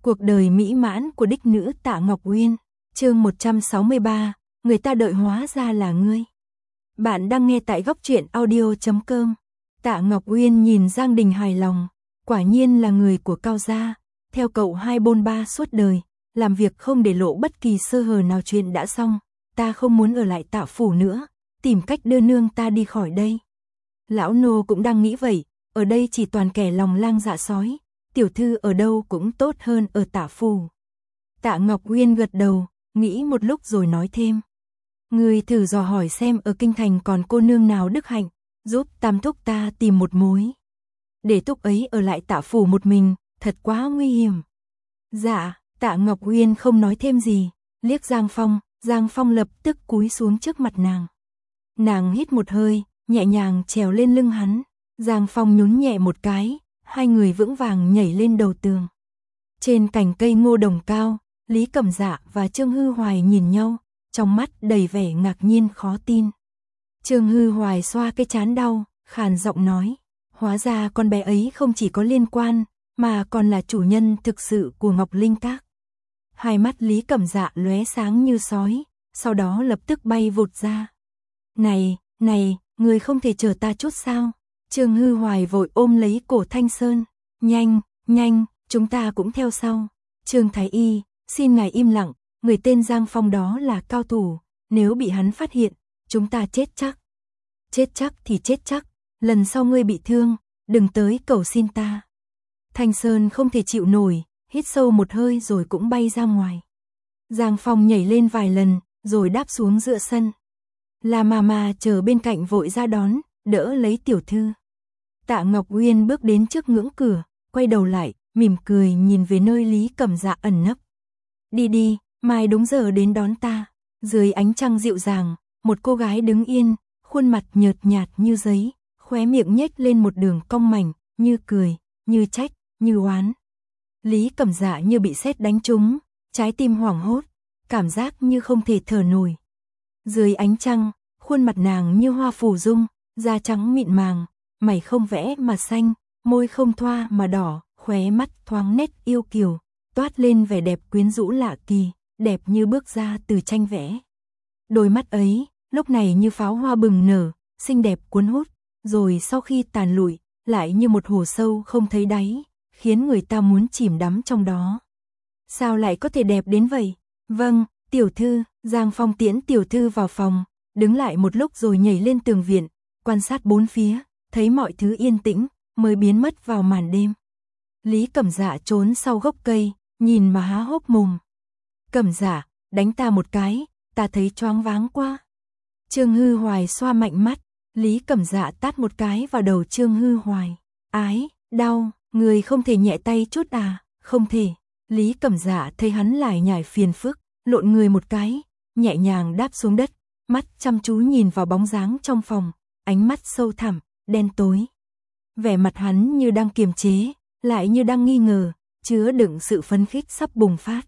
Cuộc đời mỹ mãn của đích nữ Tạ Ngọc Uyên, chương 163, người ta đợi hóa ra là ngươi. Bạn đang nghe tại góc truyện audio.com. Tạ Ngọc Uyên nhìn Giang Đình hài lòng, quả nhiên là người của Cao gia, theo cậu hai bôn ba suốt đời, làm việc không để lộ bất kỳ sơ hở nào. Chuyện đã xong, ta không muốn ở lại Tạ phủ nữa, tìm cách đưa nương ta đi khỏi đây. Lão nô cũng đang nghĩ vậy, ở đây chỉ toàn kẻ lòng lang dạ sói, tiểu thư ở đâu cũng tốt hơn ở Tạ phủ. Tạ Ngọc Uyên gật đầu, nghĩ một lúc rồi nói thêm. Người thử dò hỏi xem ở kinh thành còn cô nương nào đức hạnh, giúp tam thúc ta tìm một mối. Để thúc ấy ở lại Tạ phủ một mình, thật quá nguy hiểm. Dạ, Tạ Ngọc Uyên không nói thêm gì, liếc Giang Phong lập tức cúi xuống trước mặt nàng. Nàng hít một hơi, nhẹ nhàng trèo lên lưng hắn, Giang Phong nhún nhẹ một cái, hai người vững vàng nhảy lên đầu tường. Trên cành cây ngô đồng cao, Lý Cẩm Dạ và Trương Hư Hoài nhìn nhau, trong mắt đầy vẻ ngạc nhiên khó tin. Trương Hư Hoài xoa cái trán đau, khàn giọng nói, hóa ra con bé ấy không chỉ có liên quan, mà còn là chủ nhân thực sự của Ngọc Linh Các. Hai mắt Lý Cẩm Dạ lóe sáng như sói, sau đó lập tức bay vụt ra. Này, người không thể chờ ta chút sao? Trương Hư Hoài vội ôm lấy cổ Thanh Sơn, nhanh, chúng ta cũng theo sau. Trương Thái Y, xin ngài im lặng, người tên Giang Phong đó là cao thủ, nếu bị hắn phát hiện, chúng ta chết chắc. Chết chắc thì chết chắc, lần sau ngươi bị thương, đừng tới cầu xin ta. Thanh Sơn không thể chịu nổi, hít sâu một hơi rồi cũng bay ra ngoài. Giang Phong nhảy lên vài lần, rồi đáp xuống giữa sân. La Mama chờ bên cạnh vội ra đón, đỡ lấy tiểu thư. Tạ Ngọc Uyên bước đến trước ngưỡng cửa, quay đầu lại, mỉm cười nhìn về nơi Lý Cẩm Dạ ẩn nấp. Đi, mai đúng giờ đến đón ta. Dưới ánh trăng dịu dàng, một cô gái đứng yên, khuôn mặt nhợt nhạt như giấy, khóe miệng nhếch lên một đường cong mảnh, như cười, như trách, như oán. Lý Cẩm Dạ như bị sét đánh trúng, trái tim hoảng hốt, cảm giác như không thể thở nổi. Dưới ánh trăng, khuôn mặt nàng như hoa phù dung, da trắng mịn màng, mày không vẽ mà xanh, môi không thoa mà đỏ, khóe mắt thoáng nét yêu kiều, toát lên vẻ đẹp quyến rũ lạ kỳ, đẹp như bước ra từ tranh vẽ. Đôi mắt ấy, lúc này như pháo hoa bừng nở, xinh đẹp cuốn hút, rồi sau khi tàn lụi, lại như một hồ sâu không thấy đáy, khiến người ta muốn chìm đắm trong đó. Sao lại có thể đẹp đến vậy? Vâng, tiểu thư. Giang Phong tiễn tiểu thư vào phòng, đứng lại một lúc rồi nhảy lên tường viện, quan sát bốn phía, thấy mọi thứ yên tĩnh, mới biến mất vào màn đêm. Lý Cẩm Dạ trốn sau gốc cây, nhìn mà há hốc mồm. Cẩm Dạ, đánh ta một cái, ta thấy choáng váng quá. Trương Hư Hoài xoa mạnh mắt, Lý Cẩm Dạ tát một cái vào đầu Trương Hư Hoài. Ái, đau, người không thể nhẹ tay chút à? Không thể. Lý Cẩm Dạ thấy hắn lải nhải phiền phức, lộn người một cái, nhẹ nhàng đáp xuống đất, mắt chăm chú nhìn vào bóng dáng trong phòng, ánh mắt sâu thẳm, đen tối. Vẻ mặt hắn như đang kiềm chế, lại như đang nghi ngờ, chứa đựng sự phấn khích sắp bùng phát.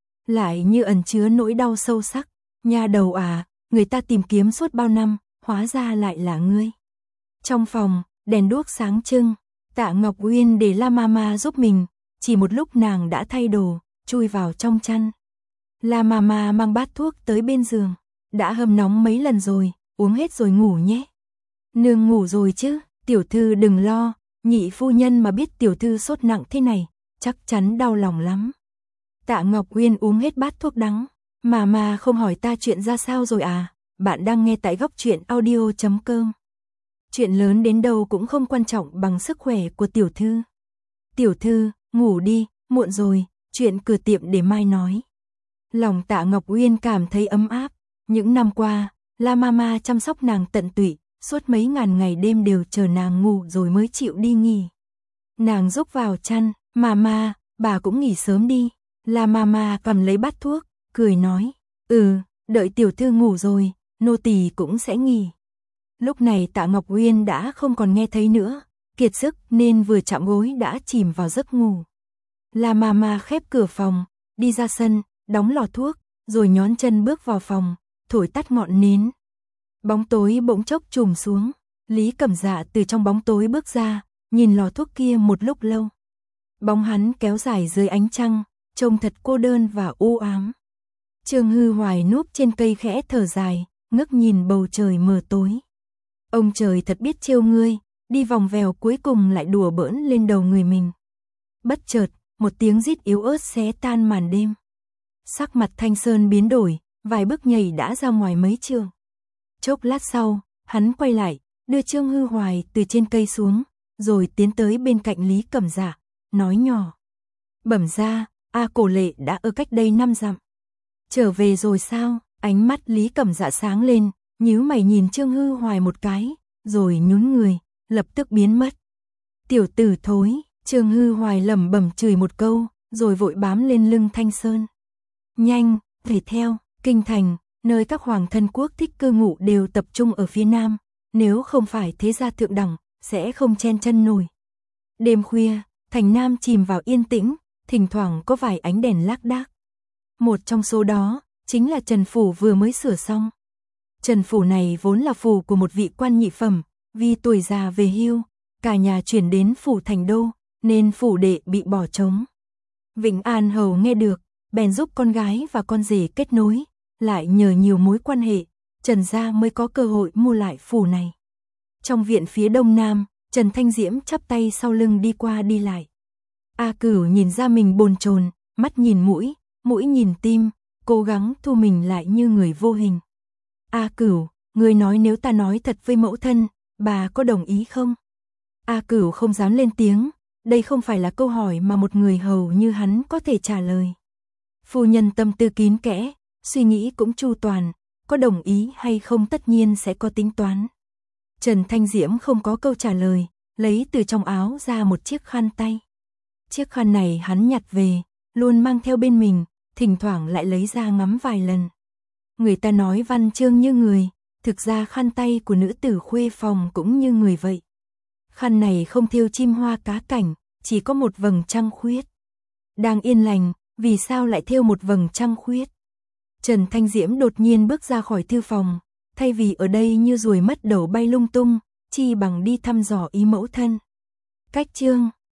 Lại như ẩn chứa nỗi đau sâu sắc. Nha đầu à, người ta tìm kiếm suốt bao năm, hóa ra lại là ngươi. Trong phòng, đèn đuốc sáng trưng, Tạ Ngọc Uyên để La Mama giúp mình, chỉ một lúc nàng đã thay đồ, chui vào trong chăn. La Mama mang bát thuốc tới bên giường, đã hâm nóng mấy lần rồi, uống hết rồi ngủ nhé. Nương ngủ rồi chứ, tiểu thư đừng lo, nhị phu nhân mà biết tiểu thư sốt nặng thế này, chắc chắn đau lòng lắm. Tạ Ngọc Uyên uống hết bát thuốc đắng, mà không hỏi ta chuyện ra sao rồi à? Bạn đang nghe tại góc truyện audio.com. Chuyện lớn đến đâu cũng không quan trọng bằng sức khỏe của tiểu thư. Tiểu thư, ngủ đi, muộn rồi, chuyện cửa tiệm để mai nói. Lòng Tạ Ngọc Uyên cảm thấy ấm áp, những năm qua, La Mama chăm sóc nàng tận tụy, suốt mấy ngàn ngày đêm đều chờ nàng ngủ rồi mới chịu đi nghỉ. Nàng rúc vào chăn, Mama, bà cũng nghỉ sớm đi. La Mama cầm lấy bát thuốc, cười nói, đợi tiểu thư ngủ rồi, nô tỳ cũng sẽ nghỉ. Lúc này Tạ Ngọc Uyên đã không còn nghe thấy nữa, kiệt sức nên vừa chạm gối đã chìm vào giấc ngủ. La Mama khép cửa phòng, đi ra sân, đóng lò thuốc, rồi nhón chân bước vào phòng, thổi tắt ngọn nến. Bóng tối bỗng chốc trùm xuống, Lý Cẩm Dạ từ trong bóng tối bước ra, nhìn lò thuốc kia một lúc lâu. Bóng hắn kéo dài dưới ánh trăng, trông thật cô đơn và u ám. Trương Hư Hoài núp trên cây khẽ thở dài, ngước nhìn bầu trời mờ tối. Ông trời thật biết trêu ngươi, đi vòng vèo cuối cùng lại đùa bỡn lên đầu người mình. Bất chợt, một tiếng rít yếu ớt xé tan màn đêm. Sắc mặt Thanh Sơn biến đổi, vài bước nhảy đã ra ngoài mấy trượng. Chốc lát sau, hắn quay lại, đưa Trương Hư Hoài từ trên cây xuống, rồi tiến tới bên cạnh Lý Cẩm Dạ, nói nhỏ. Bẩm ra, A Cổ Lệ đã ở cách đây 5 dặm. Trở về rồi sao? Ánh mắt Lý Cẩm Dạ sáng lên, nhíu mày nhìn Trương Hư Hoài một cái, rồi nhún người, lập tức biến mất. Tiểu tử thối, Trương Hư Hoài lẩm bẩm chửi một câu, rồi vội bám lên lưng Thanh Sơn. Nhanh, phải theo, kinh thành, nơi các hoàng thân quốc thích cư ngụ đều tập trung ở phía nam, nếu không phải thế gia thượng đẳng, sẽ không chen chân nổi. Đêm khuya, thành nam chìm vào yên tĩnh, thỉnh thoảng có vài ánh đèn lác đác. Một trong số đó, chính là Trần Phủ vừa mới sửa xong. Trần Phủ này vốn là phủ của một vị quan nhị phẩm, vì tuổi già về hưu, cả nhà chuyển đến phủ thành đô, nên phủ đệ bị bỏ trống. Vĩnh An Hầu nghe được, bèn giúp con gái và con rể kết nối, lại nhờ nhiều mối quan hệ, Trần gia mới có cơ hội mua lại phủ này. Trong viện phía đông nam, Trần Thanh Diễm chắp tay sau lưng đi qua đi lại. A Cửu nhìn ra mình bồn chồn, mắt nhìn mũi, mũi nhìn tim, cố gắng thu mình lại như người vô hình. A Cửu, ngươi nói nếu ta nói thật với mẫu thân, bà có đồng ý không? A Cửu không dám lên tiếng, đây không phải là câu hỏi mà một người hầu như hắn có thể trả lời. Phu nhân tâm tư kín kẽ, suy nghĩ cũng chu toàn, có đồng ý hay không tất nhiên sẽ có tính toán. Trần Thanh Diễm không có câu trả lời, lấy từ trong áo ra một chiếc khăn tay. Chiếc khăn này hắn nhặt về, luôn mang theo bên mình, thỉnh thoảng lại lấy ra ngắm vài lần. Người ta nói văn chương như người, thực ra khăn tay của nữ tử khuê phòng cũng như người vậy. Khăn này không thêu chim hoa cá cảnh, chỉ có một vầng trăng khuyết. Đang yên lành, vì sao lại thêu một vầng trăng khuyết? Trần Thanh Diễm đột nhiên bước ra khỏi thư phòng, thay vì ở đây như ruồi mất đầu bay lung tung, chi bằng đi thăm dò ý mẫu thân. Cách chương